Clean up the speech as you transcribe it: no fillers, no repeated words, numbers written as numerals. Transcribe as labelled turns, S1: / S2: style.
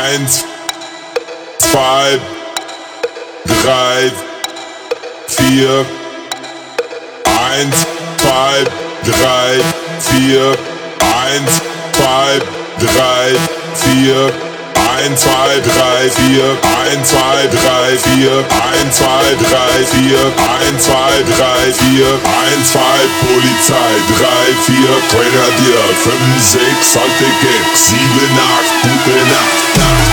S1: 1, 2, 3, 4, 1, 2, 3, 4, 1, 2, 3, 4, 1, 2, 3, 4, 1, 2, 3, 4, 1, 2, 3, 4, 1, 2, 3, 4, 1, 2, Polizei, 3, 4, Grenadier, 5, 6, alte Gags, 7, 8, gute Nacht, Nacht.